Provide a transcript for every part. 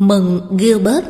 Mừng Gilbert.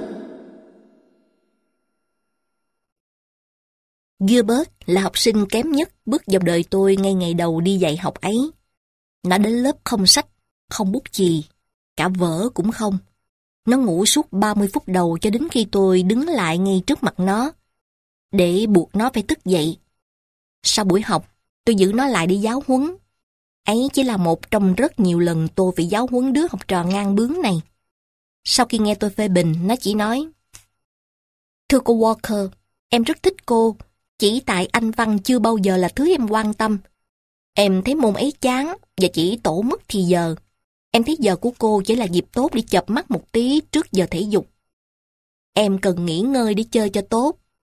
Gilbert là học sinh kém nhất bước vào đời tôi ngay ngày đầu đi dạy học ấy. Nó đến lớp không sách, không bút chì, cả vở cũng không. Nó ngủ suốt 30 phút đầu cho đến khi tôi đứng lại ngay trước mặt nó, để buộc nó phải thức dậy. Sau buổi học, tôi giữ nó lại để giáo huấn. Ấy chỉ là một trong rất nhiều lần tôi phải giáo huấn đứa học trò ngang bướng này. Sau khi nghe tôi phê bình, nó chỉ nói: "Thưa cô Walker, em rất thích cô, chỉ tại Anh văn chưa bao giờ là thứ em quan tâm. Em thấy môn ấy chán và chỉ tổ mất thì giờ. Em thấy giờ của cô chỉ là dịp tốt để chợp mắt một tí trước giờ thể dục. Em cần nghỉ ngơi để chơi cho tốt."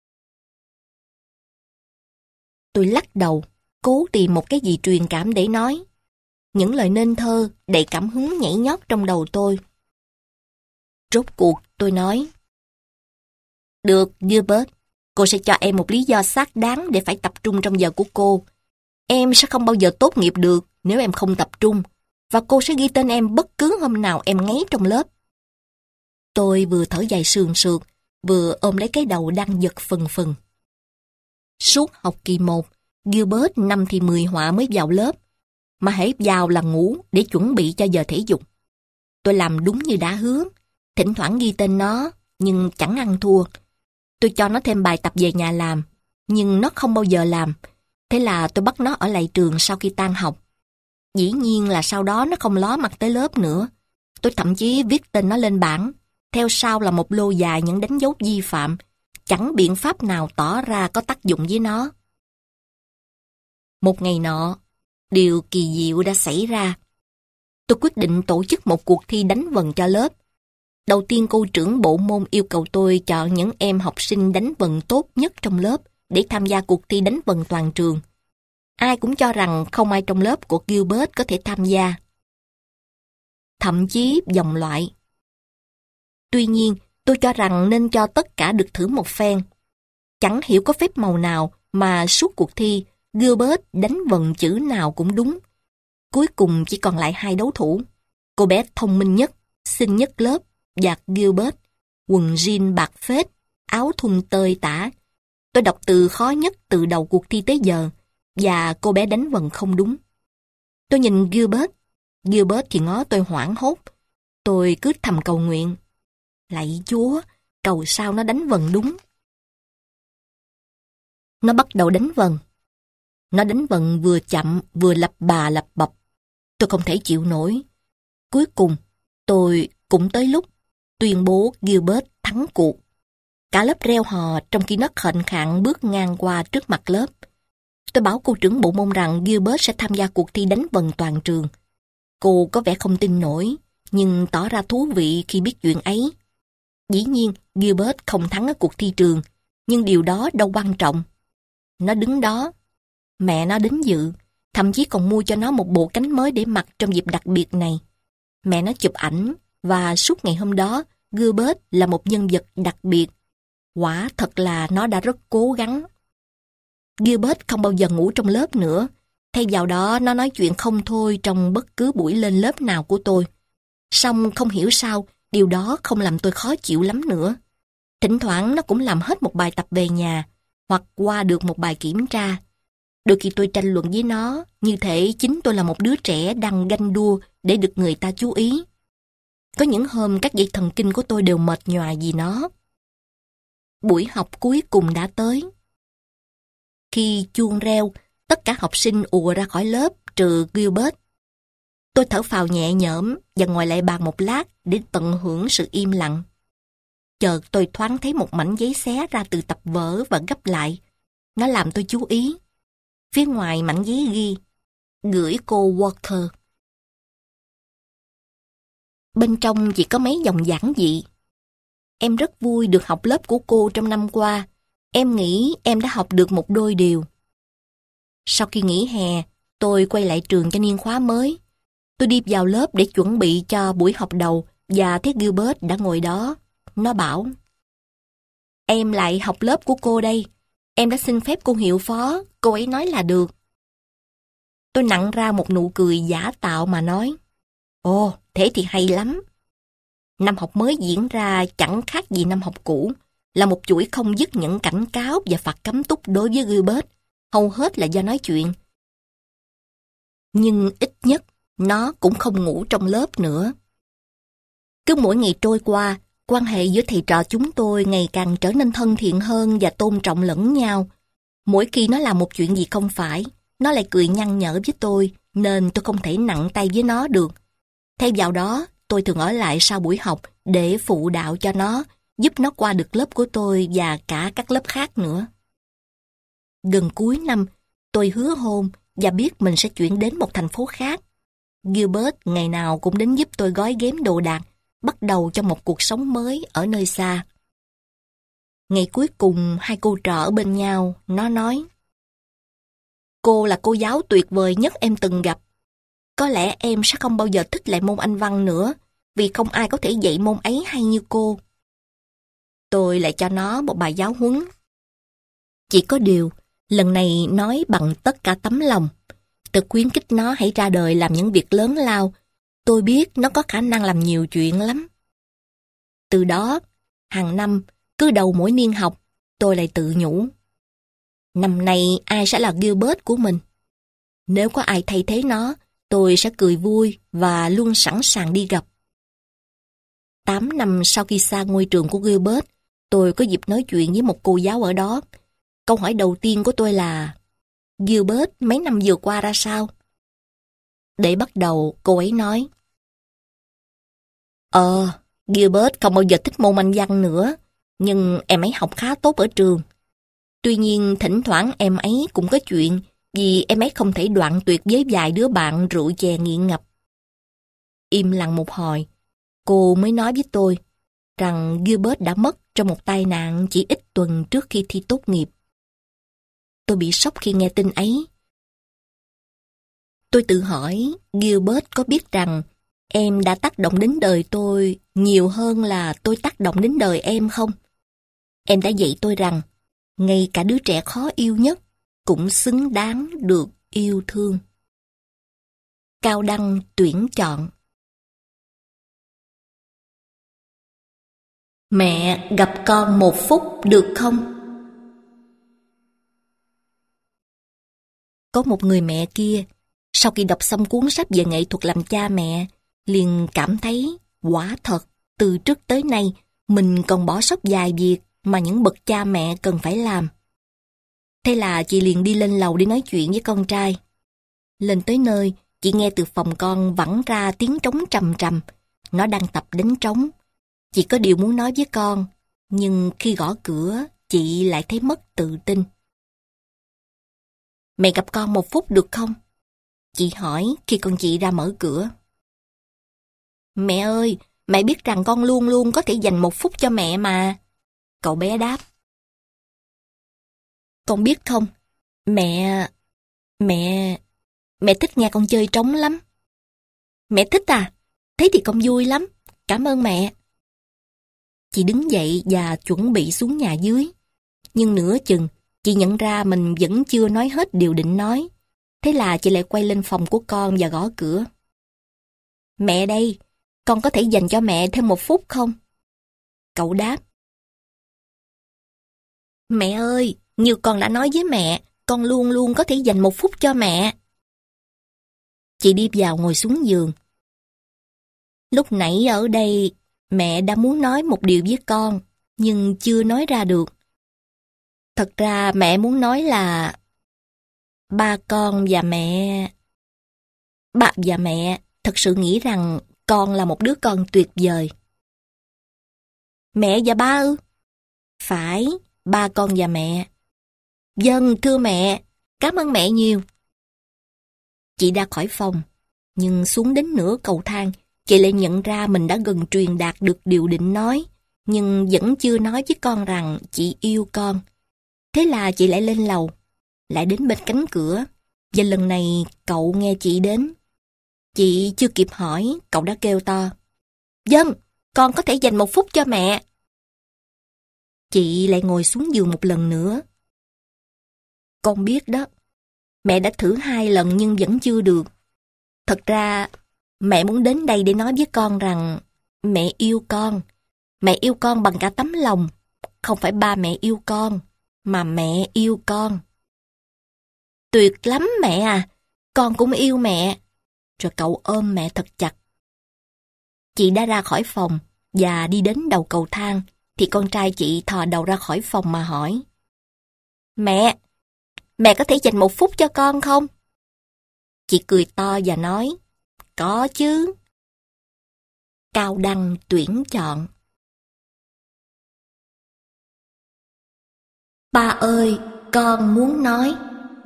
Tôi lắc đầu, cố tìm một cái gì truyền cảm để nói. Những lời nên thơ đầy cảm hứng nhảy nhót trong đầu tôi. Rốt cuộc tôi nói: "Được, Gilbert, cô sẽ cho em một lý do xác đáng để phải tập trung trong giờ của cô. Em sẽ không bao giờ tốt nghiệp được nếu em không tập trung, và cô sẽ ghi tên em bất cứ hôm nào em ngáy trong lớp." Tôi vừa thở dài sườn sượt, vừa ôm lấy cái đầu đang giật phừng phừng. Suốt học kỳ 1, Gilbert 5 thì 10 họa mới vào lớp, mà hễ vào là ngủ để chuẩn bị cho giờ thể dục. Tôi làm đúng như đã hứa, thỉnh thoảng ghi tên nó, nhưng chẳng ăn thua. Tôi cho nó thêm bài tập về nhà làm, nhưng nó không bao giờ làm. Thế là tôi bắt nó ở lại trường sau khi tan học. Dĩ nhiên là sau đó nó không ló mặt tới lớp nữa. Tôi thậm chí viết tên nó lên bảng, theo sau là một lô dài những đánh dấu vi phạm. Chẳng biện pháp nào tỏ ra có tác dụng với nó. Một ngày nọ, điều kỳ diệu đã xảy ra. Tôi quyết định tổ chức một cuộc thi đánh vần cho lớp. Đầu tiên cô trưởng bộ môn yêu cầu tôi chọn những em học sinh đánh vần tốt nhất trong lớp để tham gia cuộc thi đánh vần toàn trường. Ai cũng cho rằng không ai trong lớp của Gilbert có thể tham gia. Thậm chí dòng loại. Tuy nhiên, tôi cho rằng nên cho tất cả được thử một phen. Chẳng hiểu có phép màu nào mà suốt cuộc thi, Gilbert đánh vần chữ nào cũng đúng. Cuối cùng chỉ còn lại 2 đấu thủ. Cô bé thông minh nhất, xinh nhất lớp và Gilbert, quần jean bạc phết, áo thun tơi tả. Tôi đọc từ khó nhất từ đầu cuộc thi tới giờ, và cô bé đánh vần không đúng. Tôi nhìn Gilbert thì ngó tôi hoảng hốt. Tôi cứ thầm cầu nguyện: "Lạy Chúa, cầu sao nó đánh vần đúng." Nó bắt đầu đánh vần. Nó đánh vần vừa chậm vừa lập bà lập bập. Tôi không thể chịu nổi. Cuối cùng, tôi cũng tới lúc tuyên bố Gilbert thắng cuộc. Cả lớp reo hò trong khi nó khệnh khạng bước ngang qua trước mặt lớp. Tôi bảo cô trưởng bộ môn rằng Gilbert sẽ tham gia cuộc thi đánh vần toàn trường. Cô có vẻ không tin nổi, nhưng tỏ ra thú vị khi biết chuyện ấy. Dĩ nhiên, Gilbert không thắng ở cuộc thi trường, nhưng điều đó đâu quan trọng. Nó đứng đó. Mẹ nó đến dự, thậm chí còn mua cho nó một bộ cánh mới để mặc trong dịp đặc biệt này. Mẹ nó chụp ảnh, và suốt ngày hôm đó, Gilbert là một nhân vật đặc biệt. Quả thật là nó đã rất cố gắng. Gilbert không bao giờ ngủ trong lớp nữa. Thay vào đó, nó nói chuyện không thôi trong bất cứ buổi lên lớp nào của tôi. Song không hiểu sao, điều đó không làm tôi khó chịu lắm nữa. Thỉnh thoảng nó cũng làm hết một bài tập về nhà, hoặc qua được một bài kiểm tra. Đôi khi tôi tranh luận với nó, như thể chính tôi là một đứa trẻ đang ganh đua để được người ta chú ý. Có những hôm các dây thần kinh của tôi đều mệt nhoài vì nó. Buổi học cuối cùng đã tới. Khi chuông reo, tất cả học sinh ùa ra khỏi lớp trừ Gilbert. Tôi thở phào nhẹ nhõm và ngồi lại bàn một lát để tận hưởng sự im lặng. Chợt tôi thoáng thấy một mảnh giấy xé ra từ tập vở và gấp lại. Nó làm tôi chú ý. Phía ngoài mảnh giấy ghi: "Gửi cô Walker." Bên trong chỉ có mấy dòng giản dị: "Em rất vui được học lớp của cô trong năm qua. Em nghĩ em đã học được một đôi điều." Sau khi nghỉ hè, tôi quay lại trường cho niên khóa mới. Tôi đi vào lớp để chuẩn bị cho buổi học đầu và thấy Gilbert đã ngồi đó. Nó bảo: "Em lại học lớp của cô đây. Em đã xin phép cô hiệu phó, cô ấy nói là được." Tôi nặn ra một nụ cười giả tạo mà nói: "Ồ, thế thì hay lắm." Năm học mới diễn ra chẳng khác gì năm học cũ, là một chuỗi không dứt những cảnh cáo và phạt cấm túc đối với Gilbert, hầu hết là do nói chuyện. Nhưng ít nhất, nó cũng không ngủ trong lớp nữa. Cứ mỗi ngày trôi qua, quan hệ giữa thầy trò chúng tôi ngày càng trở nên thân thiện hơn và tôn trọng lẫn nhau. Mỗi khi nó làm một chuyện gì không phải, nó lại cười nhăn nhở với tôi, nên tôi không thể nặng tay với nó được. Thay vào đó, tôi thường ở lại sau buổi học để phụ đạo cho nó, giúp nó qua được lớp của tôi và cả các lớp khác nữa. Gần cuối năm, tôi hứa hôn và biết mình sẽ chuyển đến một thành phố khác. Gilbert ngày nào cũng đến giúp tôi gói ghém đồ đạc, bắt đầu cho một cuộc sống mới ở nơi xa. Ngày cuối cùng, hai cô trò ở bên nhau, nó nói: "Cô là cô giáo tuyệt vời nhất em từng gặp. Có lẽ em sẽ không bao giờ thích lại môn Anh văn nữa, vì không ai có thể dạy môn ấy hay như cô." Tôi lại cho nó một bài giáo huấn. Chỉ có điều, lần này nói bằng tất cả tấm lòng. Tôi khuyến khích nó hãy ra đời làm những việc lớn lao. Tôi biết nó có khả năng làm nhiều chuyện lắm. Từ đó, hàng năm, cứ đầu mỗi niên học, tôi lại tự nhủ: năm nay ai sẽ là Gilbert của mình? Nếu có ai thay thế nó, tôi sẽ cười vui và luôn sẵn sàng đi gặp. 8 năm sau khi xa ngôi trường của Gilbert, tôi có dịp nói chuyện với một cô giáo ở đó. Câu hỏi đầu tiên của tôi là: "Gilbert mấy năm vừa qua ra sao?" Để bắt đầu, cô ấy nói: Gilbert không bao giờ thích môn Anh văn nữa, nhưng em ấy học khá tốt ở trường. Tuy nhiên, thỉnh thoảng em ấy cũng có chuyện, vì em ấy không thể đoạn tuyệt với vài đứa bạn rượu chè nghiện ngập. Im lặng một hồi, cô mới nói với tôi rằng Gilbert đã mất trong một tai nạn chỉ ít tuần trước khi thi tốt nghiệp. Tôi bị sốc khi nghe tin ấy. Tôi tự hỏi Gilbert có biết rằng em đã tác động đến đời tôi nhiều hơn là tôi tác động đến đời em không? Em đã dạy tôi rằng ngay cả đứa trẻ khó yêu nhất cũng xứng đáng được yêu thương. Cao đăng tuyển chọn. Mẹ gặp con một phút được không? Có một người mẹ kia, sau khi đọc xong cuốn sách về nghệ thuật làm cha mẹ, liền cảm thấy quả thật, từ trước tới nay, mình còn bỏ sót vài việc mà những bậc cha mẹ cần phải làm. Thế là chị liền đi lên lầu để nói chuyện với con trai. Lên tới nơi, chị nghe từ phòng con vẳng ra tiếng trống trầm trầm. Nó đang tập đánh trống. Chị có điều muốn nói với con, nhưng khi gõ cửa, chị lại thấy mất tự tin. Mẹ gặp con một phút được không? Chị hỏi khi con chị ra mở cửa. Mẹ ơi, mẹ biết rằng con luôn luôn có thể dành một phút cho mẹ mà. Cậu bé đáp. Con biết không, mẹ thích nghe con chơi trống lắm. Mẹ thích à? Thế thì con vui lắm. Cảm ơn mẹ. Chị đứng dậy và chuẩn bị xuống nhà dưới. Nhưng nửa chừng, chị nhận ra mình vẫn chưa nói hết điều định nói. Thế là chị lại quay lên phòng của con và gõ cửa. Mẹ đây, con có thể dành cho mẹ thêm một phút không? Cậu đáp. Mẹ ơi, như con đã nói với mẹ, con luôn luôn có thể dành một phút cho mẹ. Chị đi vào ngồi xuống giường. Lúc nãy ở đây, mẹ đã muốn nói một điều với con, nhưng chưa nói ra được. Thật ra mẹ muốn nói là ba và mẹ thật sự nghĩ rằng con là một đứa con tuyệt vời. Mẹ và ba ư? Phải, ba con và mẹ. Vâng, thưa mẹ, cảm ơn mẹ nhiều. Chị ra khỏi phòng, nhưng xuống đến nửa cầu thang, chị lại nhận ra mình đã gần truyền đạt được điều định nói, nhưng vẫn chưa nói với con rằng chị yêu con. Thế là chị lại lên lầu, lại đến bên cánh cửa, và lần này cậu nghe chị đến. Chị chưa kịp hỏi, cậu đã kêu to. Vâng, con có thể dành một phút cho mẹ. Chị lại ngồi xuống giường một lần nữa. Con biết đó, mẹ đã thử 2 lần nhưng vẫn chưa được. Thật ra, mẹ muốn đến đây để nói với con rằng Mẹ yêu con. Mẹ yêu con bằng cả tấm lòng. Không phải ba mẹ yêu con, mà mẹ yêu con. Tuyệt lắm mẹ à, con cũng yêu mẹ. Rồi cậu ôm mẹ thật chặt. Chị đã ra khỏi phòng và đi đến đầu cầu thang, thì con trai chị thò đầu ra khỏi phòng mà hỏi. Mẹ có thể dành 1 phút cho con không? Chị cười to và nói, có chứ. Cao đăng tuyển chọn. Ba ơi, con muốn nói.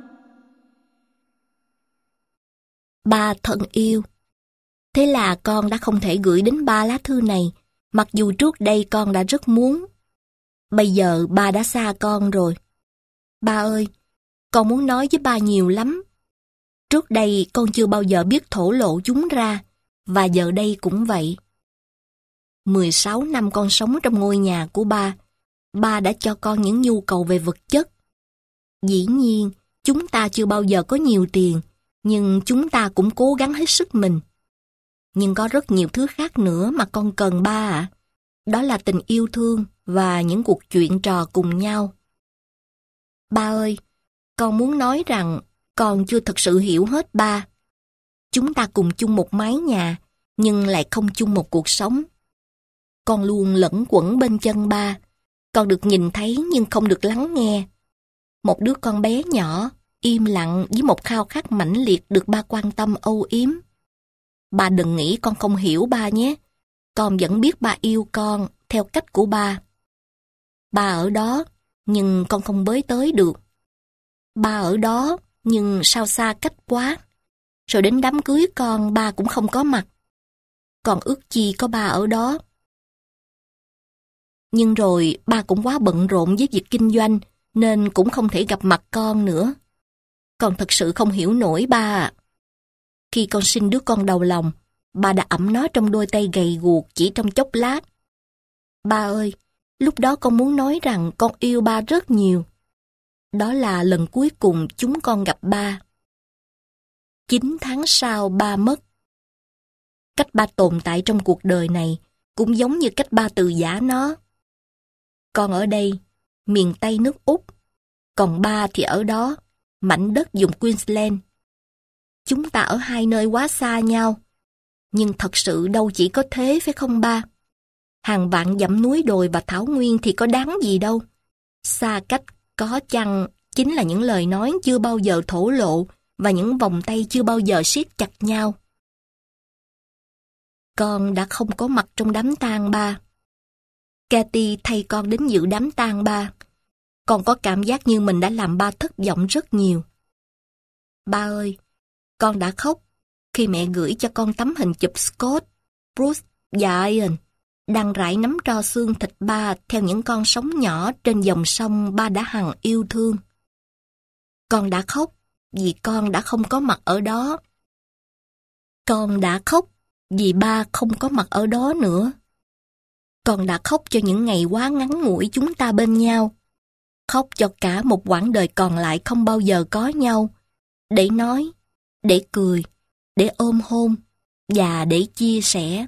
Ba thân yêu. Thế là con đã không thể gửi đến ba lá thư này, mặc dù trước đây con đã rất muốn. Bây giờ ba đã xa con rồi. Ba ơi, con muốn nói với ba nhiều lắm. Trước đây con chưa bao giờ biết thổ lộ chúng ra, và giờ đây cũng vậy. 16 năm con sống trong ngôi nhà của ba đã cho con những nhu cầu về vật chất. Dĩ nhiên, chúng ta chưa bao giờ có nhiều tiền, nhưng chúng ta cũng cố gắng hết sức mình. Nhưng có rất nhiều thứ khác nữa mà con cần ba ạ. Đó là tình yêu thương và những cuộc chuyện trò cùng nhau. Ba ơi, con muốn nói rằng con chưa thực sự hiểu hết ba. Chúng ta cùng chung một mái nhà, nhưng lại không chung một cuộc sống. Con luôn lẫn quẩn bên chân ba. Con được nhìn thấy nhưng không được lắng nghe. Một đứa con bé nhỏ, im lặng với một khao khát mãnh liệt được ba quan tâm âu yếm. Ba đừng nghĩ con không hiểu ba nhé. Con vẫn biết ba yêu con theo cách của ba. Ba ở đó, nhưng con không với tới được. Ba ở đó, nhưng sao xa cách quá. Rồi đến đám cưới con, ba cũng không có mặt. Con ước chi có ba ở đó. Nhưng rồi ba cũng quá bận rộn với việc kinh doanh, nên cũng không thể gặp mặt con nữa. Con thật sự không hiểu nổi ba ạ. Khi con sinh đứa con đầu lòng, ba đã ẵm nó trong đôi tay gầy guộc chỉ trong chốc lát. Ba ơi, lúc đó con muốn nói rằng con yêu ba rất nhiều. Đó là lần cuối cùng chúng con gặp ba. 9 tháng sau ba mất. Cách ba tồn tại trong cuộc đời này cũng giống như cách ba từ giã nó. Con ở đây, miền Tây nước Úc, còn ba thì ở đó, mảnh đất vùng Queensland. Chúng ta ở hai nơi quá xa nhau, nhưng thật sự đâu chỉ có thế phải không ba? Hàng vạn dặm núi đồi và thảo nguyên thì có đáng gì đâu. Xa cách có chăng chính là những lời nói chưa bao giờ thổ lộ và những vòng tay chưa bao giờ siết chặt nhau. Con đã không có mặt trong đám tang ba. Katy thay con đến dự đám tang ba. Con có cảm giác như mình đã làm ba thất vọng rất nhiều. Ba ơi, con đã khóc khi mẹ gửi cho con tấm hình chụp Scott, Bruce và Ian đang rải nắm tro xương thịt ba theo những con sóng nhỏ trên dòng sông ba đã hằng yêu thương. Con đã khóc vì con đã không có mặt ở đó. Con đã khóc vì ba không có mặt ở đó nữa. Con đã khóc cho những ngày quá ngắn ngủi chúng ta bên nhau. Khóc cho cả một quãng đời còn lại không bao giờ có nhau. Để nói, để cười, để ôm hôn và để chia sẻ.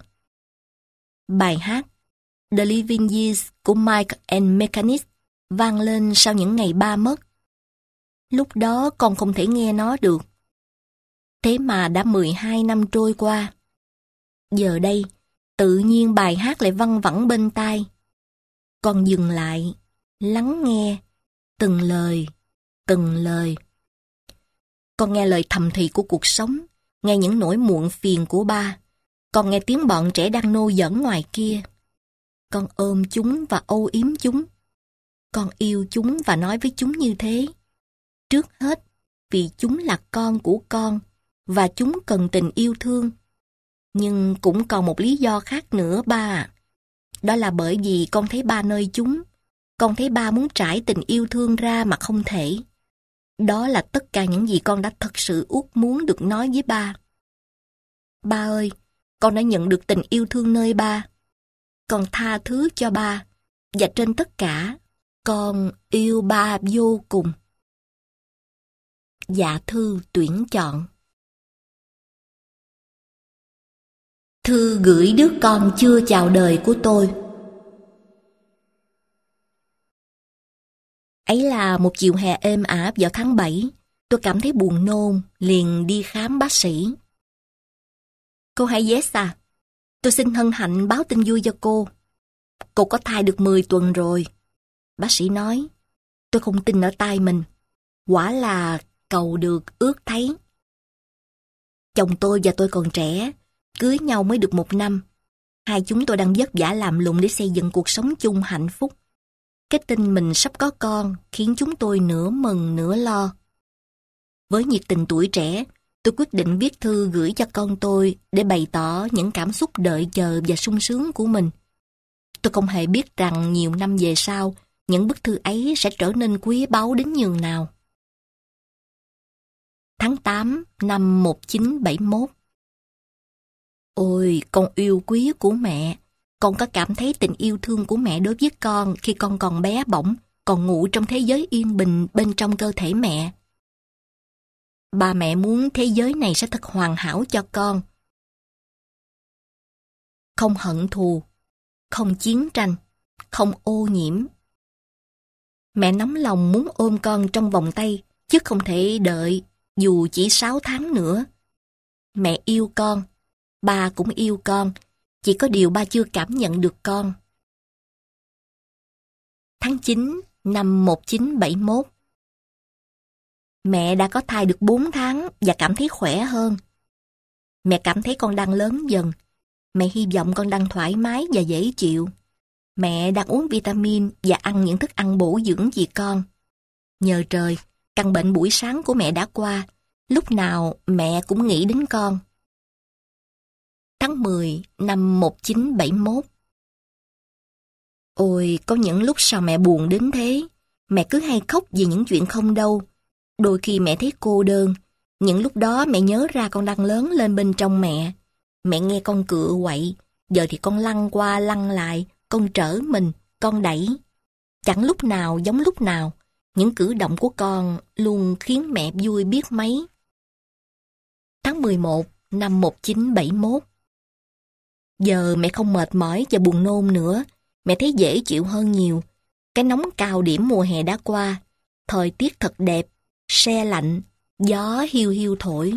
Bài hát The Living Years của Mike and Mechanics vang lên sau những ngày ba mất. Lúc đó con không thể nghe nó được. Thế mà đã 12 năm trôi qua. Giờ đây, tự nhiên bài hát lại văng vẳng bên tai. Con dừng lại, lắng nghe, từng lời, từng lời. Con nghe lời thầm thì của cuộc sống, nghe những nỗi muộn phiền của ba. Con nghe tiếng bọn trẻ đang nô giỡn ngoài kia. Con ôm chúng và âu yếm chúng. Con yêu chúng và nói với chúng như thế. Trước hết, vì chúng là con của con, và chúng cần tình yêu thương. Nhưng cũng còn một lý do khác nữa ba ạ. Đó là bởi vì con thấy ba nơi chúng. Con thấy ba muốn trải tình yêu thương ra mà không thể. Đó là tất cả những gì con đã thật sự ước muốn được nói với ba. Ba ơi, con đã nhận được tình yêu thương nơi ba. Con tha thứ cho ba. Và trên tất cả, con yêu ba vô cùng. Dạ thư tuyển chọn. Thư gửi đứa con chưa chào đời của tôi. Ấy là một chiều hè êm ả vào tháng 7. Tôi cảm thấy buồn nôn, liền đi khám bác sĩ. Cô hay Yes à? Tôi xin hân hạnh báo tin vui cho cô. Cô có thai được 10 tuần rồi. Bác sĩ nói. Tôi không tin ở tai mình. Quả là cầu được ước thấy. Chồng tôi và tôi còn trẻ, cưới nhau mới được 1 năm. Hai chúng tôi đang vất vả làm lụng để xây dựng cuộc sống chung hạnh phúc. Cái tin mình sắp có con khiến chúng tôi nửa mừng nửa lo. Với nhiệt tình tuổi trẻ, tôi quyết định viết thư gửi cho con tôi để bày tỏ những cảm xúc đợi chờ và sung sướng của mình. Tôi không hề biết rằng nhiều năm về sau, những bức thư ấy sẽ trở nên quý báu đến nhường nào. Tháng 8 năm 1971. Ôi, con yêu quý của mẹ! Con có cảm thấy tình yêu thương của mẹ đối với con khi con còn bé bỏng, còn ngủ trong thế giới yên bình bên trong cơ thể mẹ. Ba mẹ muốn thế giới này sẽ thật hoàn hảo cho con. Không hận thù, không chiến tranh, không ô nhiễm. Mẹ nóng lòng muốn ôm con trong vòng tay, chứ không thể đợi dù chỉ 6 tháng nữa. Mẹ yêu con, ba cũng yêu con, chỉ có điều ba chưa cảm nhận được con. Tháng 9 năm 1971. Mẹ đã có thai được 4 tháng và cảm thấy khỏe hơn. Mẹ cảm thấy con đang lớn dần. Mẹ hy vọng con đang thoải mái và dễ chịu. Mẹ đang uống vitamin và ăn những thức ăn bổ dưỡng vì con. Nhờ trời, căn bệnh buổi sáng của mẹ đã qua. Lúc nào mẹ cũng nghĩ đến con. Tháng 10 năm 1971. Ôi, có những lúc sao mẹ buồn đến thế. Mẹ cứ hay khóc vì những chuyện không đâu. Đôi khi mẹ thấy cô đơn. Những lúc đó mẹ nhớ ra con đang lớn lên bên trong mẹ. Mẹ nghe con cựa quậy. Giờ thì con lăn qua lăn lại. Con trở mình, con đẩy. Chẳng lúc nào giống lúc nào. Những cử động của con luôn khiến mẹ vui biết mấy. Tháng 11 năm 1971. Giờ mẹ không mệt mỏi và buồn nôn nữa. Mẹ thấy dễ chịu hơn nhiều. Cái nóng cao điểm mùa hè đã qua. Thời tiết thật đẹp, se lạnh, gió hiu hiu thổi.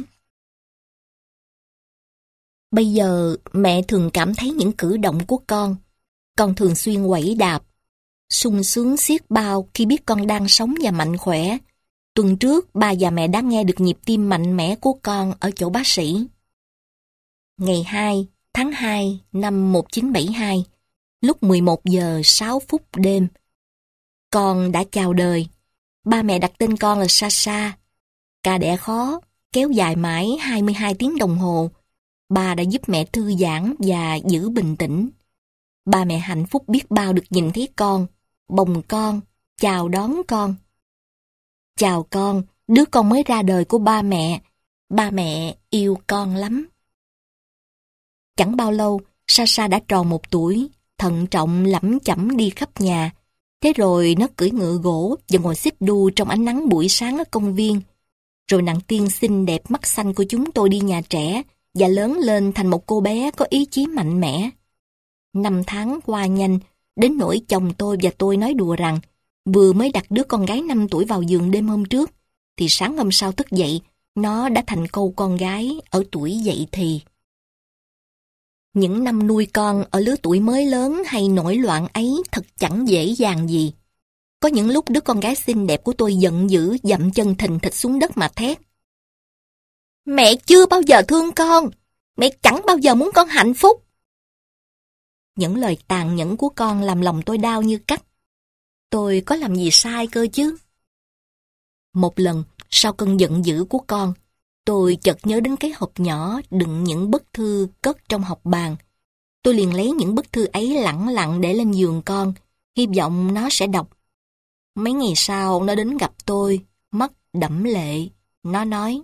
Bây giờ mẹ thường cảm thấy những cử động của con. Con thường xuyên quẩy đạp. Sung sướng xiết bao khi biết con đang sống và mạnh khỏe. Tuần trước ba và mẹ đã nghe được nhịp tim mạnh mẽ của con ở chỗ bác sĩ. Ngày 2 tháng 2 năm 1972, lúc 11 giờ 6 phút đêm. Con đã chào đời. Ba mẹ đặt tên con là Sasha. Ca đẻ khó, kéo dài mãi 22 tiếng đồng hồ. Ba đã giúp mẹ thư giãn và giữ bình tĩnh. Ba mẹ hạnh phúc biết bao được nhìn thấy con, bồng con, chào đón con. Chào con, đứa con mới ra đời của ba mẹ. Ba mẹ yêu con lắm. Chẳng bao lâu, Sasha đã tròn 1 tuổi, thận trọng lẩm chẩm đi khắp nhà. Thế rồi nó cưỡi ngựa gỗ và ngồi xích đu trong ánh nắng buổi sáng ở công viên. Rồi nàng tiên xinh đẹp mắt xanh của chúng tôi đi nhà trẻ và lớn lên thành một cô bé có ý chí mạnh mẽ. 5 tháng qua nhanh, đến nỗi chồng tôi và tôi nói đùa rằng vừa mới đặt đứa con gái 5 tuổi vào giường đêm hôm trước, thì sáng hôm sau thức dậy, nó đã thành cô con gái ở tuổi dậy thì. Những năm nuôi con ở lứa tuổi mới lớn hay nổi loạn ấy thật chẳng dễ dàng gì. Có những lúc đứa con gái xinh đẹp của tôi giận dữ dậm chân thình thịch xuống đất mà thét. Mẹ chưa bao giờ thương con, mẹ chẳng bao giờ muốn con hạnh phúc. Những lời tàn nhẫn của con làm lòng tôi đau như cắt. Tôi có làm gì sai cơ chứ? Một lần, sau cơn giận dữ của con, tôi chợt nhớ đến cái hộp nhỏ đựng những bức thư cất trong học bàn. Tôi liền lấy những bức thư ấy lẳng lặng để lên giường con, hy vọng nó sẽ đọc. Mấy ngày sau nó đến gặp tôi, mắt đẫm lệ. Nó nói: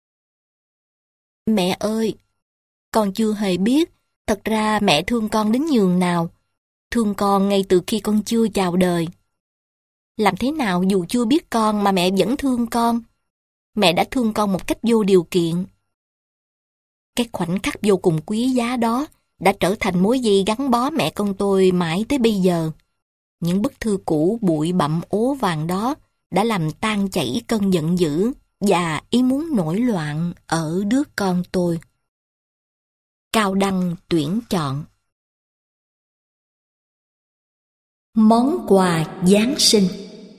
Mẹ ơi, con chưa hề biết, thật ra mẹ thương con đến nhường nào. Thương con ngay từ khi con chưa chào đời. Làm thế nào dù chưa biết con mà mẹ vẫn thương con. Mẹ đã thương con một cách vô điều kiện. Cái khoảnh khắc vô cùng quý giá đó đã trở thành mối dây gắn bó mẹ con tôi mãi tới bây giờ. Những bức thư cũ bụi bặm ố vàng đó đã làm tan chảy cơn giận dữ và ý muốn nổi loạn ở đứa con tôi. Cao đăng tuyển chọn. Món quà Giáng sinh.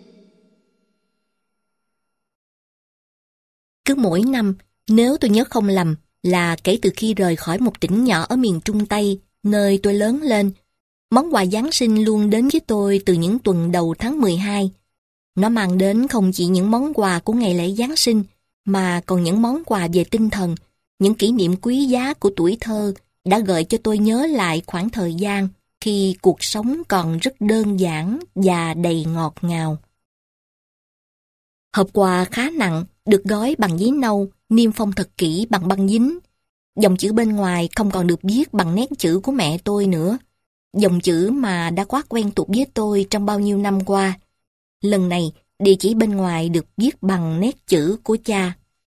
Cứ mỗi năm, nếu tôi nhớ không lầm, là kể từ khi rời khỏi một tỉnh nhỏ ở miền Trung Tây, nơi tôi lớn lên, món quà Giáng sinh luôn đến với tôi từ những tuần đầu tháng 12. Nó mang đến không chỉ những món quà của ngày lễ Giáng sinh, mà còn những món quà về tinh thần, những kỷ niệm quý giá của tuổi thơ đã gợi cho tôi nhớ lại khoảng thời gian khi cuộc sống còn rất đơn giản và đầy ngọt ngào. Hộp quà khá nặng, được gói bằng giấy nâu, niêm phong thật kỹ bằng băng dính. Dòng chữ bên ngoài không còn được viết bằng nét chữ của mẹ tôi nữa. Dòng chữ mà đã quá quen thuộc với tôi trong bao nhiêu năm qua. Lần này, địa chỉ bên ngoài được viết bằng nét chữ của cha.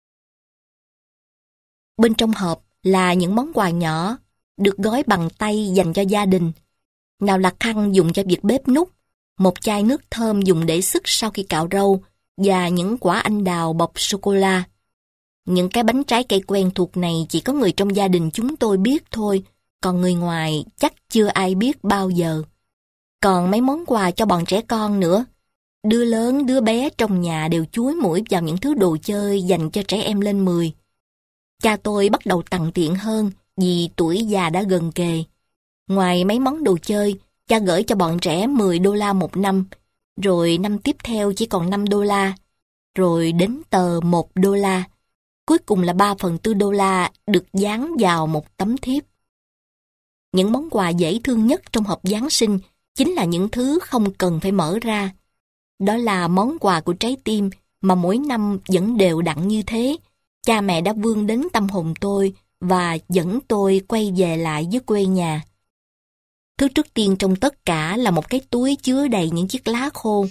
Bên trong hộp là những món quà nhỏ, được gói bằng tay dành cho gia đình. Nào là khăn dùng cho việc bếp núc, một chai nước thơm dùng để xức sau khi cạo râu, và những quả anh đào bọc sô-cô-la. Những cái bánh trái cây quen thuộc này chỉ có người trong gia đình chúng tôi biết thôi, còn người ngoài chắc chưa ai biết bao giờ. Còn mấy món quà cho bọn trẻ con nữa. Đứa lớn, đứa bé trong nhà đều chúi mũi vào những thứ đồ chơi dành cho trẻ em lên 10. Cha tôi bắt đầu tằn tiện hơn vì tuổi già đã gần kề. Ngoài mấy món đồ chơi, cha gửi cho bọn trẻ $10 một năm, rồi năm tiếp theo chỉ còn $5, rồi đến tờ $1. Cuối cùng là $3/4 được dán vào một tấm thiếp. Những món quà dễ thương nhất trong hộp Giáng sinh chính là những thứ không cần phải mở ra. Đó là món quà của trái tim mà mỗi năm vẫn đều đặn như thế. Cha mẹ đã vươn đến tâm hồn tôi và dẫn tôi quay về lại với quê nhà. Thứ trước tiên trong tất cả là một cái túi chứa đầy những chiếc lá khô.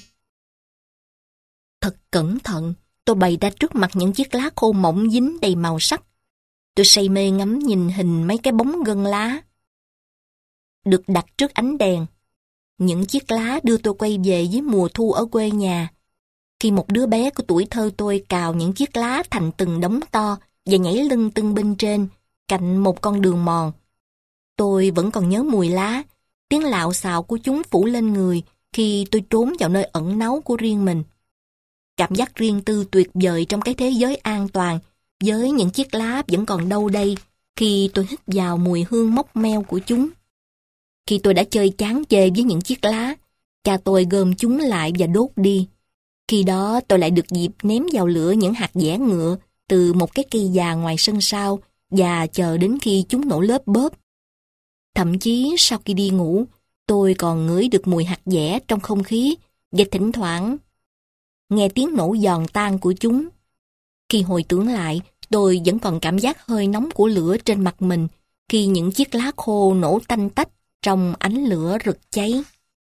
Thật cẩn thận, tôi bày ra trước mặt những chiếc lá khô mỏng dính đầy màu sắc. Tôi say mê ngắm nhìn hình mấy cái bóng gân lá. Được đặt trước ánh đèn. Những chiếc lá đưa tôi quay về với mùa thu ở quê nhà. Khi một đứa bé của tuổi thơ tôi cào những chiếc lá thành từng đống to và nhảy lưng tưng bên trên, cạnh một con đường mòn. Tôi vẫn còn nhớ mùi lá, tiếng lạo xạo của chúng phủ lên người khi tôi trốn vào nơi ẩn náu của riêng mình. Cảm giác riêng tư tuyệt vời trong cái thế giới an toàn, với những chiếc lá vẫn còn đâu đây khi tôi hít vào mùi hương mốc meo của chúng. Khi tôi đã chơi chán chê với những chiếc lá, cha tôi gom chúng lại và đốt đi. Khi đó tôi lại được dịp ném vào lửa những hạt dẻ ngựa từ một cái cây già ngoài sân sau và chờ đến khi chúng nổ lớp bớp. Thậm chí sau khi đi ngủ, tôi còn ngửi được mùi hạt dẻ trong không khí và thỉnh thoảng nghe tiếng nổ giòn tan của chúng. Khi hồi tưởng lại, tôi vẫn còn cảm giác hơi nóng của lửa trên mặt mình khi những chiếc lá khô nổ tanh tách trong ánh lửa rực cháy.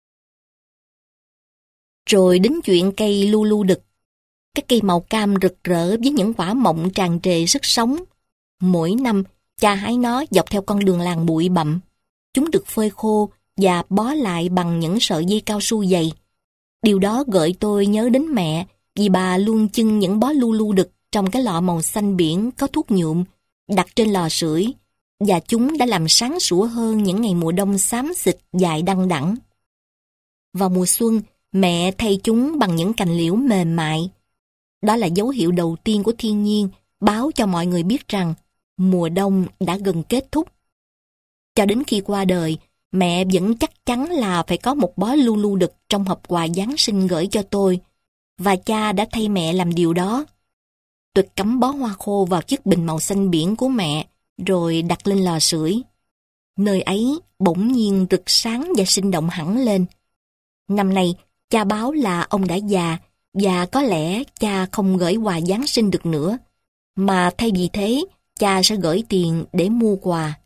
Rồi đến chuyện cây lu lu đực, cái cây màu cam rực rỡ với những quả mọng tràn trề sức sống. Mỗi năm, cha hái nó dọc theo con đường làng bụi bặm. Chúng được phơi khô và bó lại bằng những sợi dây cao su dày. Điều đó gợi tôi nhớ đến mẹ, vì bà luôn chưng những bó lu lu đực trong cái lọ màu xanh biển có thuốc nhuộm, đặt trên lò sưởi, và chúng đã làm sáng sủa hơn những ngày mùa đông xám xịt dài đăng đẳng. Vào mùa xuân, mẹ thay chúng bằng những cành liễu mềm mại. Đó là dấu hiệu đầu tiên của thiên nhiên, báo cho mọi người biết rằng mùa đông đã gần kết thúc. Cho đến khi qua đời, mẹ vẫn chắc chắn là phải có một bó lu lu đực trong hộp quà Giáng sinh gửi cho tôi, và cha đã thay mẹ làm điều đó. Tôi cắm bó hoa khô vào chiếc bình màu xanh biển của mẹ, rồi đặt lên lò sưởi. Nơi ấy bỗng nhiên rực sáng và sinh động hẳn lên. Năm nay, cha báo là ông đã già, và có lẽ cha không gửi quà Giáng sinh được nữa, mà thay vì thế, cha sẽ gửi tiền để mua quà.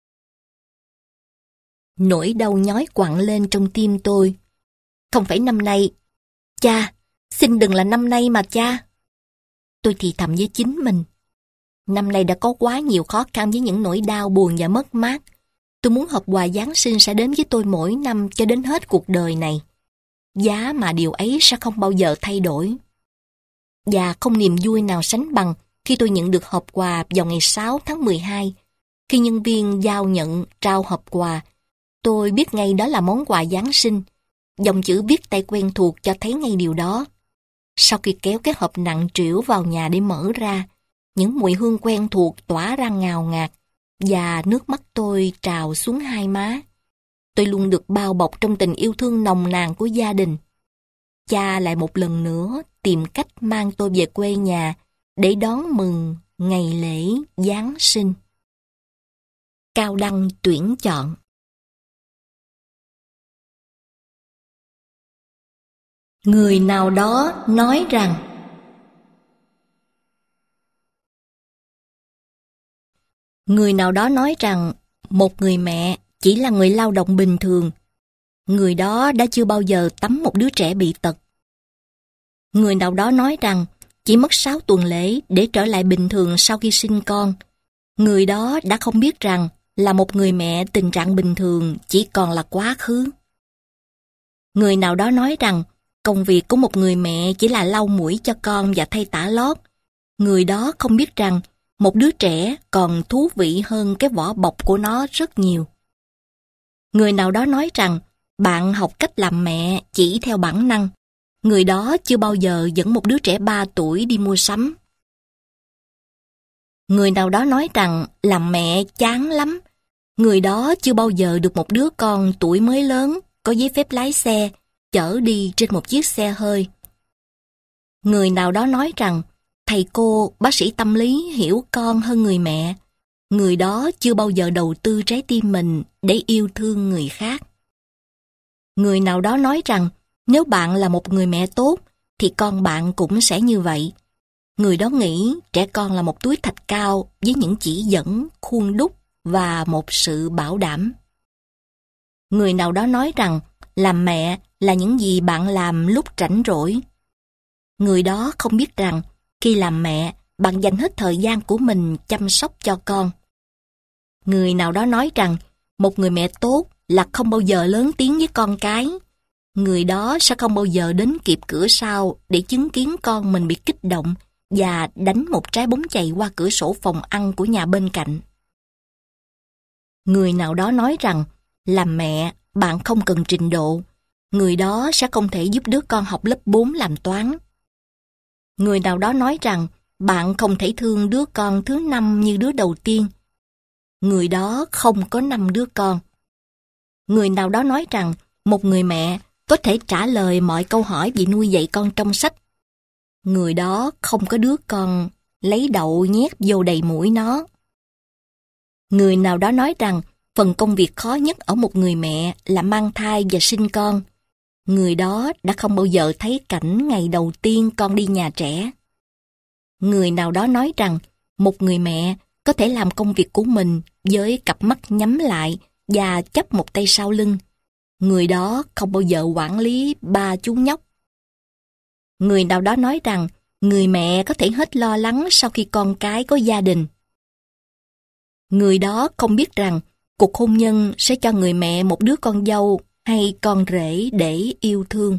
Nỗi đau nhói quặn lên trong tim tôi. Không phải năm nay. Cha, xin đừng là năm nay mà cha. Tôi thì thầm với chính mình. năm nay đã có quá nhiều khó khăn với những nỗi đau buồn và mất mát. Tôi muốn hộp quà Giáng sinh sẽ đến với tôi mỗi năm cho đến hết cuộc đời này. Giá mà điều ấy sẽ không bao giờ thay đổi. Và không niềm vui nào sánh bằng khi tôi nhận được hộp quà vào ngày 6 tháng 12. Khi nhân viên giao nhận trao hộp quà, tôi biết ngay đó là món quà Giáng sinh. Dòng chữ viết tay quen thuộc cho thấy ngay điều đó. Sau khi kéo cái hộp nặng trĩu vào nhà để mở ra, những mùi hương quen thuộc tỏa ra ngào ngạt và nước mắt tôi trào xuống hai má. Tôi luôn được bao bọc trong tình yêu thương nồng nàn của gia đình. Cha lại một lần nữa tìm cách mang tôi về quê nhà để đón mừng ngày lễ Giáng sinh. Cao Đăng tuyển chọn. Người nào đó nói rằng một người mẹ chỉ là người lao động bình thường. Người đó đã chưa bao giờ tắm một đứa trẻ bị tật. Người nào đó nói rằng chỉ mất 6 tuần lễ để trở lại bình thường sau khi sinh con. Người đó đã không biết rằng là một người mẹ tình trạng bình thường chỉ còn là quá khứ. Người nào đó nói rằng công việc của một người mẹ chỉ là lau mũi cho con và thay tã lót. Người đó không biết rằng một đứa trẻ còn thú vị hơn cái vỏ bọc của nó rất nhiều. Người nào đó nói rằng bạn học cách làm mẹ chỉ theo bản năng. Người đó chưa bao giờ dẫn một đứa trẻ 3 tuổi đi mua sắm. Người nào đó nói rằng làm mẹ chán lắm. Người đó chưa bao giờ được một đứa con tuổi mới lớn, có giấy phép lái xe, chở đi trên một chiếc xe hơi. Người nào đó nói rằng thầy cô, bác sĩ tâm lý hiểu con hơn người mẹ. Người đó chưa bao giờ đầu tư trái tim mình để yêu thương người khác. Người nào đó nói rằng nếu bạn là một người mẹ tốt thì con bạn cũng sẽ như vậy. Người đó nghĩ trẻ con là một túi thạch cao với những chỉ dẫn, khuôn đúc và một sự bảo đảm. Người nào đó nói rằng làm mẹ là những gì bạn làm lúc rảnh rỗi. Người đó không biết rằng khi làm mẹ, bạn dành hết thời gian của mình chăm sóc cho con. Người nào đó nói rằng một người mẹ tốt là không bao giờ lớn tiếng với con cái. Người đó sẽ không bao giờ đến kịp cửa sau để chứng kiến con mình bị kích động và đánh một trái bóng chày qua cửa sổ phòng ăn của nhà bên cạnh. Người nào đó nói rằng làm mẹ bạn không cần trình độ. Người đó sẽ không thể giúp đứa con học lớp 4 làm toán. Người nào đó nói rằng bạn không thể thương đứa con thứ 5 như đứa đầu tiên. Người đó không có 5 đứa con. Người nào đó nói rằng một người mẹ có thể trả lời mọi câu hỏi về nuôi dạy con trong sách. Người đó không có đứa con lấy đậu nhét vô đầy mũi nó. Người nào đó nói rằng phần công việc khó nhất ở một người mẹ là mang thai và sinh con. Người đó đã không bao giờ thấy cảnh ngày đầu tiên con đi nhà trẻ. Người nào đó nói rằng một người mẹ có thể làm công việc của mình với cặp mắt nhắm lại và chắp một tay sau lưng. Người đó không bao giờ quản lý 3 chú nhóc. Người nào đó nói rằng người mẹ có thể hết lo lắng sau khi con cái có gia đình. Người đó không biết rằng cuộc hôn nhân sẽ cho người mẹ một đứa con dâu hay con rể để yêu thương.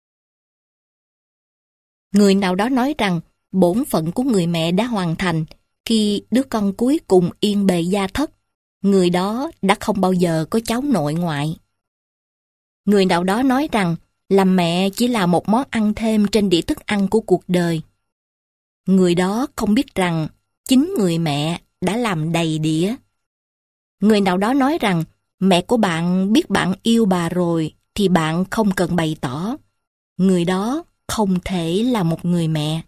Người nào đó nói rằng bổn phận của người mẹ đã hoàn thành khi đứa con cuối cùng yên bề gia thất. Người đó đã không bao giờ có cháu nội ngoại. Người nào đó nói rằng làm mẹ chỉ là một món ăn thêm trên đĩa thức ăn của cuộc đời. Người đó không biết rằng chính người mẹ đã làm đầy đĩa. Người nào đó nói rằng mẹ của bạn biết bạn yêu bà rồi thì bạn không cần bày tỏ. Người đó không thể là một người mẹ.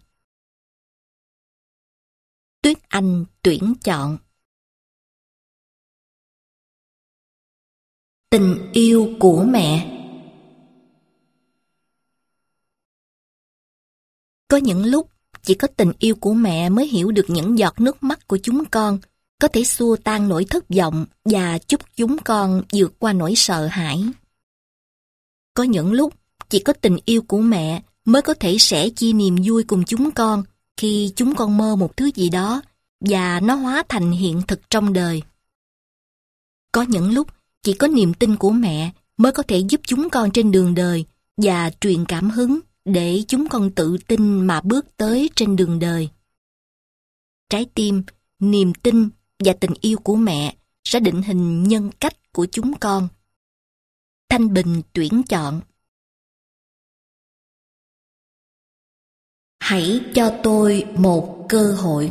Tuyết Anh tuyển chọn. Tình yêu của mẹ. Có những lúc chỉ có tình yêu của mẹ mới hiểu được những giọt nước mắt của chúng con, có thể xua tan nỗi thất vọng và giúp chúng con vượt qua nỗi sợ hãi. Có những lúc chỉ có tình yêu của mẹ mới có thể sẻ chia niềm vui cùng chúng con khi chúng con mơ một thứ gì đó và nó hóa thành hiện thực trong đời. Có những lúc chỉ có niềm tin của mẹ mới có thể giúp chúng con trên đường đời và truyền cảm hứng để chúng con tự tin mà bước tới trên đường đời. Trái tim, niềm tin và tình yêu của mẹ sẽ định hình nhân cách của chúng con. Thanh Bình tuyển chọn. Hãy cho tôi một cơ hội.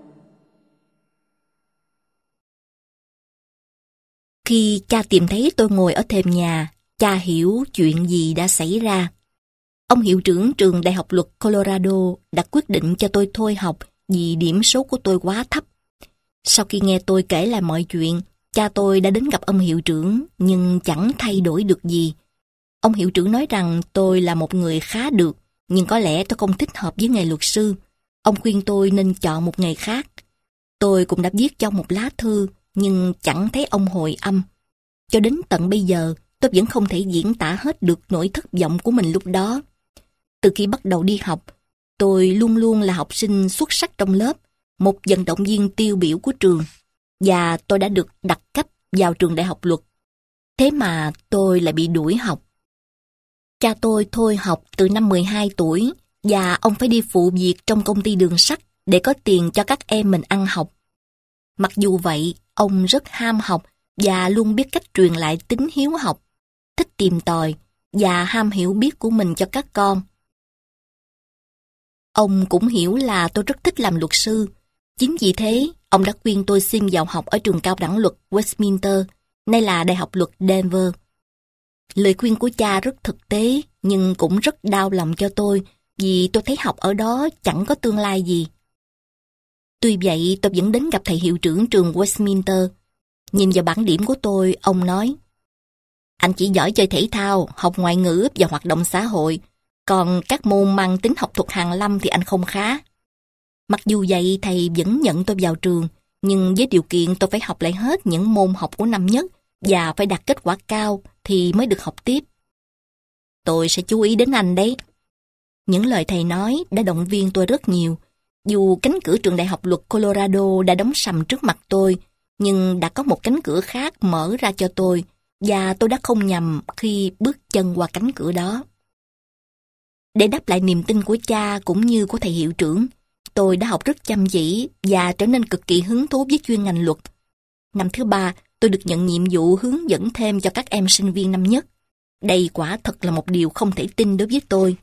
Khi cha tìm thấy tôi ngồi ở thềm nhà, cha hiểu chuyện gì đã xảy ra. Ông hiệu trưởng trường Đại học Luật Colorado đã quyết định cho tôi thôi học vì điểm số của tôi quá thấp. Sau khi nghe tôi kể lại mọi chuyện, cha tôi đã đến gặp ông hiệu trưởng nhưng chẳng thay đổi được gì. Ông hiệu trưởng nói rằng tôi là một người khá được, nhưng có lẽ tôi không thích hợp với nghề luật sư. Ông khuyên tôi nên chọn một nghề khác. Tôi cũng đã viết cho ông một lá thư, nhưng chẳng thấy ông hồi âm. Cho đến tận bây giờ, tôi vẫn không thể diễn tả hết được nỗi thất vọng của mình lúc đó. Từ khi bắt đầu đi học, tôi luôn luôn là học sinh xuất sắc trong lớp, một vận động viên tiêu biểu của trường, và tôi đã được đặt cấp vào trường Đại học Luật. Thế mà tôi lại bị đuổi học. Cha tôi thôi học từ năm 12 tuổi, và ông phải đi phụ việc trong công ty đường sắt để có tiền cho các em mình ăn học. Mặc dù vậy, ông rất ham học và luôn biết cách truyền lại tính hiếu học, thích tìm tòi và ham hiểu biết của mình cho các con. Ông cũng hiểu là tôi rất thích làm luật sư. Chính vì thế, ông đã khuyên tôi xin vào học ở trường cao đẳng luật Westminster, nay là Đại học Luật Denver. Lời khuyên của cha rất thực tế, nhưng cũng rất đau lòng cho tôi, vì tôi thấy học ở đó chẳng có tương lai gì. Tuy vậy, tôi vẫn đến gặp thầy hiệu trưởng trường Westminster. Nhìn vào bảng điểm của tôi, ông nói: "Anh chỉ giỏi chơi thể thao, học ngoại ngữ và hoạt động xã hội, còn các môn mang tính học thuật hàn lâm thì anh không khá." Mặc dù vậy, thầy vẫn nhận tôi vào trường, nhưng với điều kiện tôi phải học lại hết những môn học của năm nhất và phải đạt kết quả cao thì mới được học tiếp. "Tôi sẽ chú ý đến anh đấy." Những lời thầy nói đã động viên tôi rất nhiều. Dù cánh cửa trường Đại học Luật Colorado đã đóng sầm trước mặt tôi, nhưng đã có một cánh cửa khác mở ra cho tôi, và tôi đã không nhầm khi bước chân qua cánh cửa đó. Để đáp lại niềm tin của cha cũng như của thầy hiệu trưởng, tôi đã học rất chăm chỉ và trở nên cực kỳ hứng thú với chuyên ngành luật. Năm thứ 3, tôi được nhận nhiệm vụ hướng dẫn thêm cho các em sinh viên năm nhất. Đây quả thật là một điều không thể tin đối với tôi.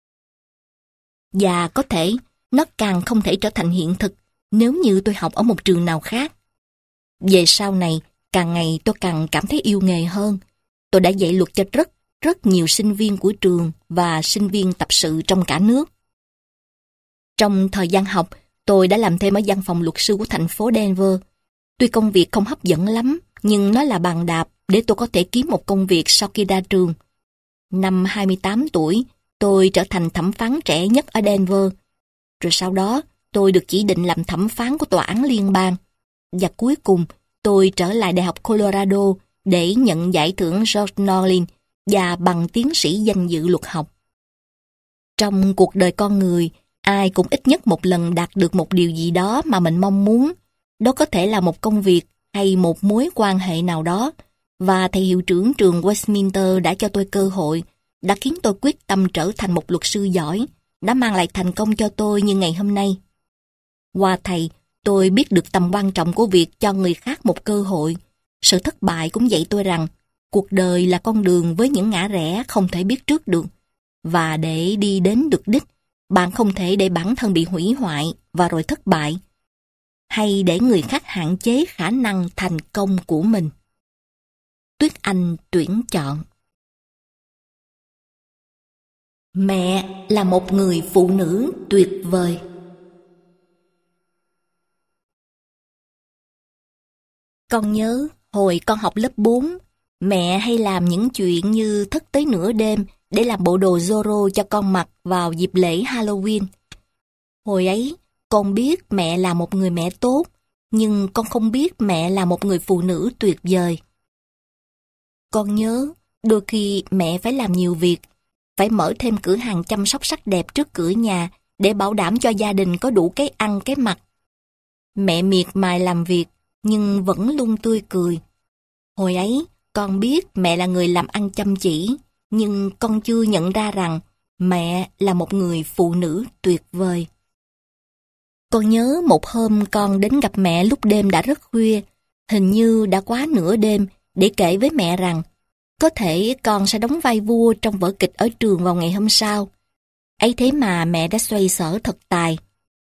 Và có thể, nó càng không thể trở thành hiện thực nếu như tôi học ở một trường nào khác. Về sau này, càng ngày tôi càng cảm thấy yêu nghề hơn. Tôi đã dạy luật cho rất nhiều sinh viên của trường và sinh viên tập sự trong cả nước. Trong thời gian học, tôi đã làm thêm ở văn phòng luật sư của thành phố Denver. Tuy công việc không hấp dẫn lắm, nhưng nó là bàn đạp để tôi có thể kiếm một công việc sau khi ra trường. Năm 28 tuổi, tôi trở thành thẩm phán trẻ nhất ở Denver. Rồi sau đó, tôi được chỉ định làm thẩm phán của tòa án liên bang. Và cuối cùng, tôi trở lại Đại học Colorado để nhận giải thưởng George Norlin và bằng tiến sĩ danh dự luật học. Trong cuộc đời con người, ai cũng ít nhất một lần đạt được một điều gì đó mà mình mong muốn. Đó có thể là một công việc hay một mối quan hệ nào đó. Và thầy hiệu trưởng trường Westminster đã cho tôi cơ hội, đã khiến tôi quyết tâm trở thành một luật sư giỏi, đã mang lại thành công cho tôi như ngày hôm nay. Qua thầy, tôi biết được tầm quan trọng của việc cho người khác một cơ hội. Sự thất bại cũng dạy tôi rằng, cuộc đời là con đường với những ngã rẽ không thể biết trước được. Và để đi đến được đích, bạn không thể để bản thân bị hủy hoại và rồi thất bại, hay để người khác hạn chế khả năng thành công của mình. Tuyết Anh tuyển chọn. Mẹ là một người phụ nữ tuyệt vời. Con nhớ, hồi con học lớp 4, mẹ hay làm những chuyện như thức tới nửa đêm để làm bộ đồ Zorro cho con mặc vào dịp lễ Halloween. Hồi ấy, con biết mẹ là một người mẹ tốt, nhưng con không biết mẹ là một người phụ nữ tuyệt vời. Con nhớ, đôi khi mẹ phải làm nhiều việc, phải mở thêm cửa hàng chăm sóc sắc đẹp trước cửa nhà để bảo đảm cho gia đình có đủ cái ăn cái mặc. Mẹ miệt mài làm việc, nhưng vẫn luôn tươi cười. Hồi ấy, con biết mẹ là người làm ăn chăm chỉ, nhưng con chưa nhận ra rằng mẹ là một người phụ nữ tuyệt vời. Con nhớ một hôm con đến gặp mẹ lúc đêm đã rất khuya, hình như đã quá nửa đêm, để kể với mẹ rằng có thể con sẽ đóng vai vua trong vở kịch ở trường vào ngày hôm sau. Ấy thế mà mẹ đã xoay sở thật tài.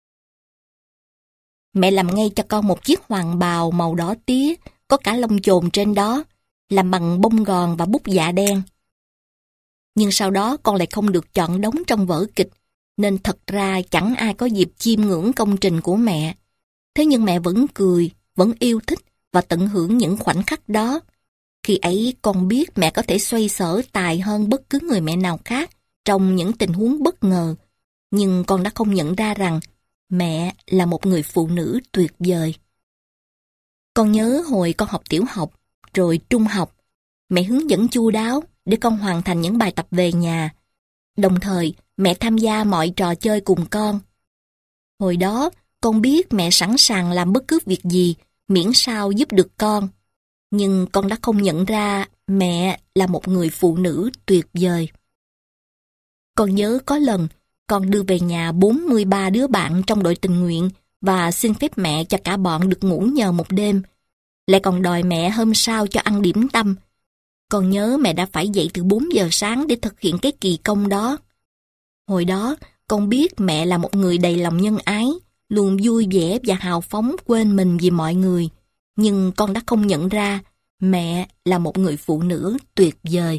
Mẹ làm ngay cho con một chiếc hoàng bào màu đỏ tía, có cả lông chồn trên đó, làm bằng bông gòn và bút dạ đen. Nhưng sau đó con lại không được chọn đóng trong vở kịch, nên thật ra chẳng ai có dịp chiêm ngưỡng công trình của mẹ. Thế nhưng mẹ vẫn cười, vẫn yêu thích và tận hưởng những khoảnh khắc đó. Khi ấy con biết mẹ có thể xoay sở tài hơn bất cứ người mẹ nào khác trong những tình huống bất ngờ. Nhưng con đã không nhận ra rằng mẹ là một người phụ nữ tuyệt vời. Con nhớ hồi con học tiểu học, rồi trung học, mẹ hướng dẫn chu đáo để con hoàn thành những bài tập về nhà. Đồng thời, mẹ tham gia mọi trò chơi cùng con. Hồi đó, con biết mẹ sẵn sàng làm bất cứ việc gì, miễn sao giúp được con. Nhưng con đã không nhận ra mẹ là một người phụ nữ tuyệt vời. Con nhớ có lần, con đưa về nhà 43 đứa bạn trong đội tình nguyện và xin phép mẹ cho cả bọn được ngủ nhờ một đêm. Lại còn đòi mẹ hôm sau cho ăn điểm tâm. Con nhớ mẹ đã phải dậy từ 4 giờ sáng để thực hiện cái kỳ công đó. Hồi đó, con biết mẹ là một người đầy lòng nhân ái, luôn vui vẻ và hào phóng quên mình vì mọi người. Nhưng con đã không nhận ra mẹ là một người phụ nữ tuyệt vời.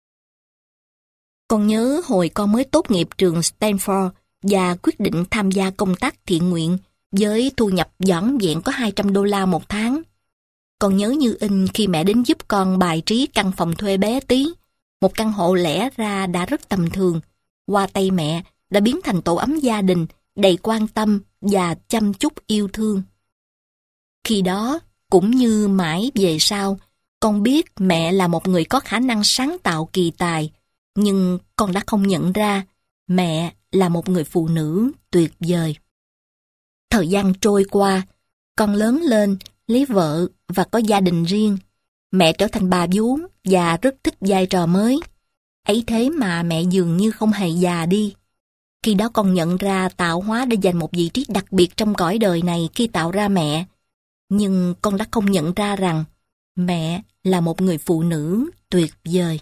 Con nhớ hồi con mới tốt nghiệp trường Stanford và quyết định tham gia công tác thiện nguyện với thu nhập vỏn vẹn có $200 một tháng. Con nhớ như in khi mẹ đến giúp con bài trí căn phòng thuê bé tí, một căn hộ lẽ ra đã rất tầm thường. Qua tay mẹ đã biến thành tổ ấm gia đình đầy quan tâm và chăm chút yêu thương. Khi đó, cũng như mãi về sau, con biết mẹ là một người có khả năng sáng tạo kỳ tài, nhưng con đã không nhận ra mẹ là một người phụ nữ tuyệt vời. Thời gian trôi qua, con lớn lên, lấy vợ và có gia đình riêng. Mẹ trở thành bà vú và rất thích vai trò mới. Ấy thế mà mẹ dường như không hề già đi. Khi đó con nhận ra tạo hóa đã dành một vị trí đặc biệt trong cõi đời này khi tạo ra mẹ. Nhưng con đã không nhận ra rằng mẹ là một người phụ nữ tuyệt vời.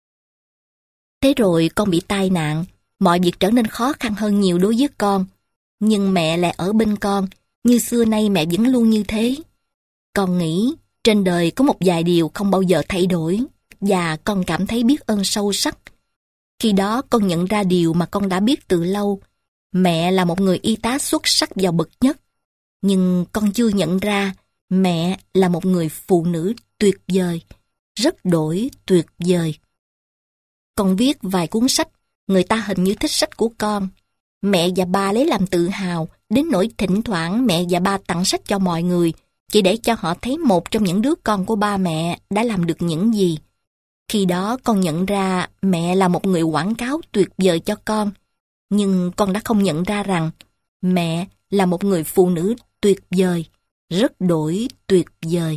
Thế rồi con bị tai nạn, mọi việc trở nên khó khăn hơn nhiều đối với con. Nhưng mẹ lại ở bên con, như xưa nay mẹ vẫn luôn như thế. Con nghĩ trên đời có một vài điều không bao giờ thay đổi, và con cảm thấy biết ơn sâu sắc. Khi đó con nhận ra điều mà con đã biết từ lâu. Mẹ là một người y tá xuất sắc và bậc nhất. Nhưng con chưa nhận ra mẹ là một người phụ nữ tuyệt vời, rất đổi tuyệt vời. Con viết vài cuốn sách, người ta hình như thích sách của con. Mẹ và ba lấy làm tự hào, đến nỗi thỉnh thoảng mẹ và ba tặng sách cho mọi người, chỉ để cho họ thấy một trong những đứa con của ba mẹ đã làm được những gì. Khi đó con nhận ra mẹ là một người quảng cáo tuyệt vời cho con, nhưng con đã không nhận ra rằng mẹ là một người phụ nữ tuyệt vời, rất đổi tuyệt vời.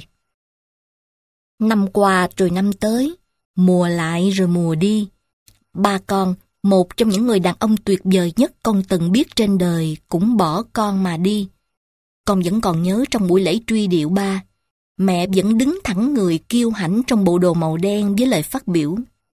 Năm qua rồi năm tới, mùa lại rồi mùa đi. Ba con, một trong những người đàn ông tuyệt vời nhất con từng biết trên đời, cũng bỏ con mà đi. Con vẫn còn nhớ trong buổi lễ truy điệu ba, mẹ vẫn đứng thẳng người kiêu hãnh trong bộ đồ màu đen với lời phát biểu: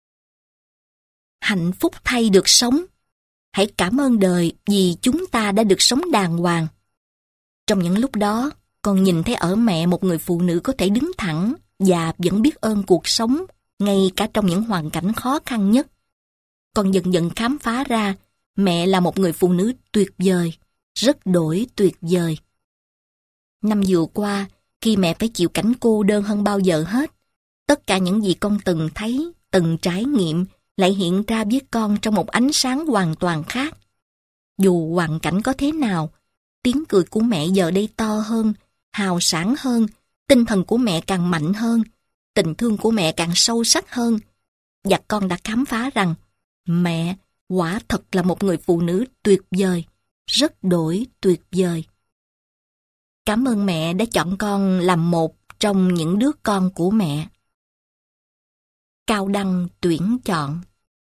hạnh phúc thay được sống. Hãy cảm ơn đời vì chúng ta đã được sống đàng hoàng. Trong những lúc đó, con nhìn thấy ở mẹ một người phụ nữ có thể đứng thẳng và vẫn biết ơn cuộc sống, ngay cả trong những hoàn cảnh khó khăn nhất. Con dần dần khám phá ra mẹ là một người phụ nữ tuyệt vời, rất đổi tuyệt vời. Năm vừa qua, khi mẹ phải chịu cảnh cô đơn hơn bao giờ hết, tất cả những gì con từng thấy, từng trải nghiệm lại hiện ra với con trong một ánh sáng hoàn toàn khác. Dù hoàn cảnh có thế nào, tiếng cười của mẹ giờ đây to hơn, hào sảng hơn, tinh thần của mẹ càng mạnh hơn, tình thương của mẹ càng sâu sắc hơn. Và con đã khám phá rằng mẹ quả thật là một người phụ nữ tuyệt vời, rất đổi tuyệt vời. Cảm ơn mẹ đã chọn con làm một trong những đứa con của mẹ. Cao Đăng tuyển chọn.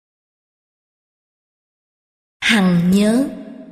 Hằng nhớ.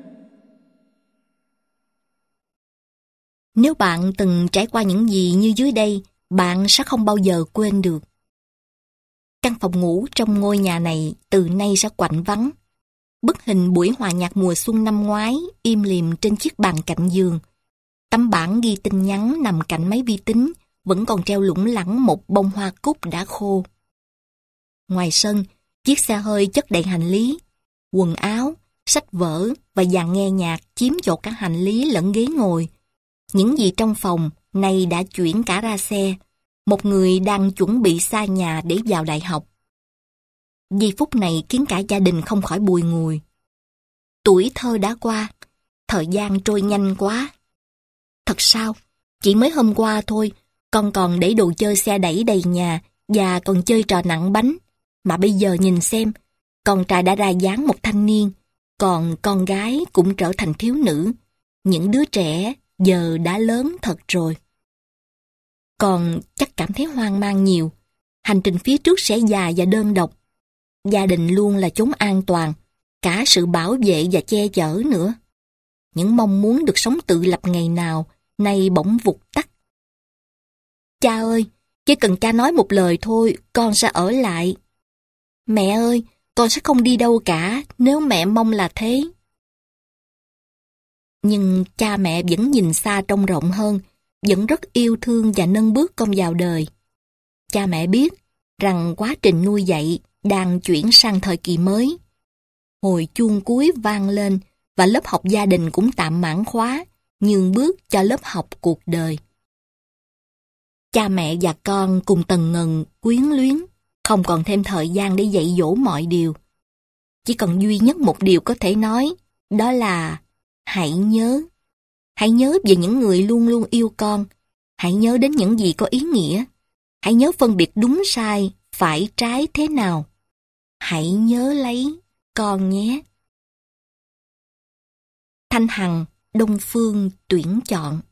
Nếu bạn từng trải qua những gì như dưới đây, bạn sẽ không bao giờ quên được. Căn phòng ngủ trong ngôi nhà này từ nay sẽ quạnh vắng. Bức hình buổi hòa nhạc mùa xuân năm ngoái im lìm trên chiếc bàn cạnh giường. Tấm bảng ghi tin nhắn nằm cạnh máy vi tính vẫn còn treo lủng lẳng một bông hoa cúc đã khô. Ngoài sân, chiếc xe hơi chất đầy hành lý, quần áo, sách vở và dàn nghe nhạc chiếm chỗ cả hành lý lẫn ghế ngồi. Những gì trong phòng nay đã chuyển cả ra xe. Một người đang chuẩn bị xa nhà để vào đại học. Giây phút này khiến cả gia đình không khỏi bùi ngùi. Tuổi thơ đã qua, thời gian trôi nhanh quá. Thật sao? Chỉ mới hôm qua thôi, con còn để đồ chơi xe đẩy đầy nhà và còn chơi trò nặng bánh. Mà bây giờ nhìn xem, con trai đã ra dáng một thanh niên, còn con gái cũng trở thành thiếu nữ. Những đứa trẻ giờ đã lớn thật rồi. Con chắc cảm thấy hoang mang nhiều. Hành trình phía trước sẽ dài và đơn độc. Gia đình luôn là chốn an toàn, cả sự bảo vệ và che chở nữa. Những mong muốn được sống tự lập ngày nào, nay bỗng vụt tắt. Cha ơi, chỉ cần cha nói một lời thôi, con sẽ ở lại. Mẹ ơi, con sẽ không đi đâu cả, nếu mẹ mong là thế. Nhưng cha mẹ vẫn nhìn xa trông rộng hơn, vẫn rất yêu thương và nâng bước con vào đời. Cha mẹ biết rằng quá trình nuôi dạy đang chuyển sang thời kỳ mới. Hồi chuông cuối vang lên và lớp học gia đình cũng tạm mãn khóa, nhường bước cho lớp học cuộc đời. Cha mẹ và con cùng tần ngần, quyến luyến, không còn thêm thời gian để dạy dỗ mọi điều. Chỉ còn duy nhất một điều có thể nói, đó là hãy nhớ. Hãy nhớ về những người luôn luôn yêu con. Hãy nhớ đến những gì có ý nghĩa. Hãy nhớ phân biệt đúng sai, phải trái thế nào. Hãy nhớ lấy con nhé. Thanh Hằng, Đông Phương tuyển chọn.